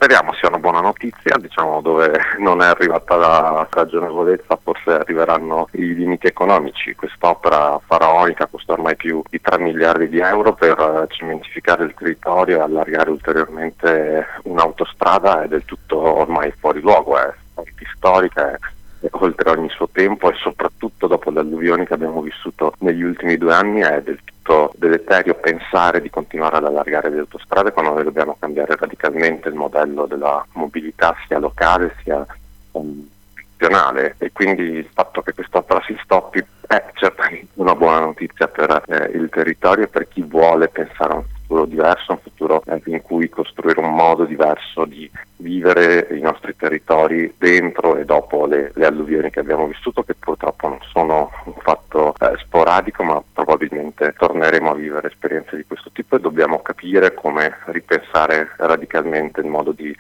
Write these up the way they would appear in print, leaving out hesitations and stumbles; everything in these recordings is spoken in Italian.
speriamo sia una buona notizia, diciamo, dove non è arrivata la ragionevolezza, forse arriveranno i limiti economici. Quest'opera faraonica costa ormai più di 3 miliardi di euro per cementificare il territorio e allargare ulteriormente un'autostrada è del tutto ormai fuori luogo, è storica, è oltre ogni suo tempo, e soprattutto dopo le alluvioni che abbiamo vissuto negli ultimi 2 anni è del tutto deleterio pensare di continuare ad allargare le autostrade quando noi dobbiamo cambiare radicalmente il modello della mobilità sia locale sia nazionale, e quindi il fatto che quest'opera si stoppi è certamente una buona notizia per il territorio e per chi vuole pensare a un futuro diverso, un futuro in cui costruire un modo diverso di vivere i nostri territori dentro e dopo le alluvioni che abbiamo vissuto, che purtroppo non sono un fatto sporadico, ma probabilmente torneremo a vivere esperienze di questo tipo, e dobbiamo capire come ripensare radicalmente il modo di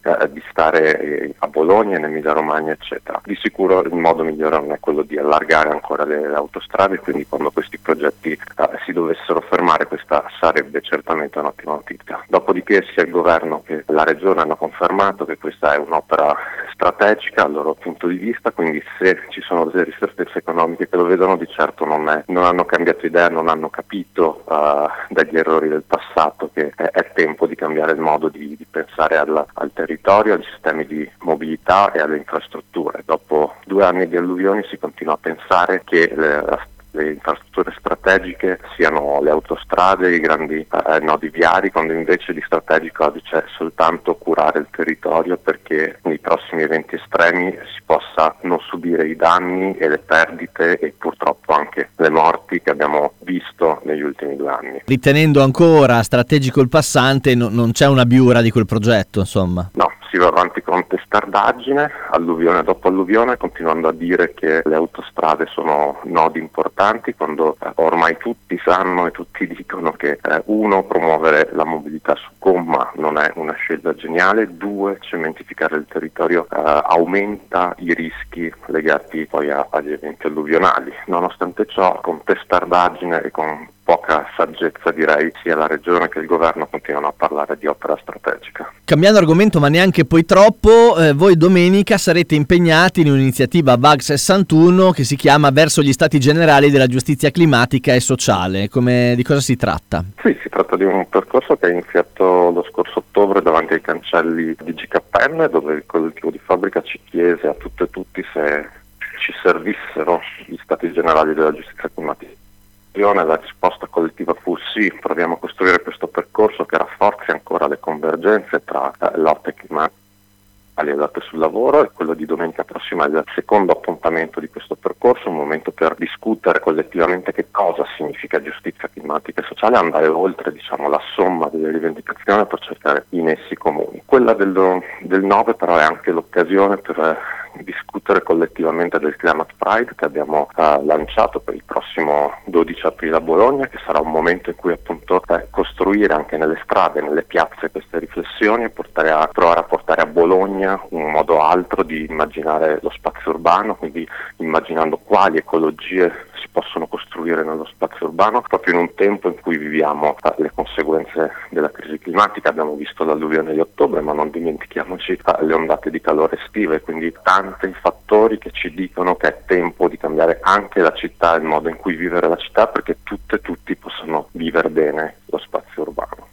stare a Bologna, in Emilia Romagna, eccetera. Di sicuro il modo migliore non è quello di allargare ancora le autostrade, quindi quando questi progetti si dovessero fermare, questa sarebbe certamente un'ottima notizia. Dopodiché sia il governo che la regione hanno confermato che questa è un'opera strategica dal loro punto di vista, quindi se ci sono delle ristrettezze economiche che lo vedono, di certo non hanno cambiato idea, non hanno capito dagli errori del passato che è tempo di cambiare il modo di pensare al territorio, ai sistemi di mobilità e alle infrastrutture. Dopo 2 anni di alluvioni si continua a pensare che le infrastrutture strategiche siano le autostrade, i grandi nodi viari, quando invece di strategico oggi c'è soltanto curare il territorio perché nei prossimi eventi estremi si possa non subire i danni e le perdite e purtroppo anche le morti che abbiamo visto negli ultimi 2 anni. Ritenendo ancora strategico il passante, non c'è una biura di quel progetto, insomma? No, si va avanti con testardaggine, alluvione dopo alluvione, continuando a dire che le autostrade sono nodi importanti, quando ormai tutti sanno e tutti dicono che uno, promuovere la mobilità su gomma non è una scelta geniale, 2, cementificare il territorio aumenta i rischi legati poi agli eventi alluvionali. Nonostante ciò, con testardaggine e con poca saggezza, direi, sia la regione che il governo continuano a parlare di opera strategica. Cambiando argomento, ma neanche poi troppo, voi domenica sarete impegnati in un'iniziativa VAG 61 che si chiama Verso gli Stati Generali della Giustizia Climatica e Sociale. Di cosa si tratta? Sì, si tratta di un percorso che è iniziato lo scorso ottobre davanti ai cancelli di GKN, dove il collettivo di fabbrica ci chiese a tutte e tutti se ci servissero gli Stati Generali della Giustizia Climatica. La risposta collettiva fu sì, proviamo a costruire questo percorso che rafforzi ancora le convergenze tra lotte climatica e lotte sul lavoro, e quello di domenica prossima è il secondo appuntamento di questo percorso, un momento per discutere collettivamente che cosa significa giustizia climatica e sociale, andare oltre la somma delle rivendicazioni per cercare i nessi comuni. Quella del 9 però è anche l'occasione per discutere collettivamente del Climate Pride che abbiamo lanciato per il prossimo 12 aprile a Bologna, che sarà un momento in cui appunto costruire anche nelle strade, nelle piazze queste riflessioni e provare a portare a Bologna un modo altro di immaginare lo spazio urbano, quindi immaginando quali ecologie si possono costruire nello spazio urbano, proprio in un tempo in cui viviamo le conseguenze della crisi climatica. Abbiamo visto l'alluvione di ottobre, ma non dimentichiamoci le ondate di calore estive, quindi tanti fattori che ci dicono che è tempo di cambiare anche la città, il modo in cui vivere la città, perché tutte e tutti possano vivere bene lo spazio urbano.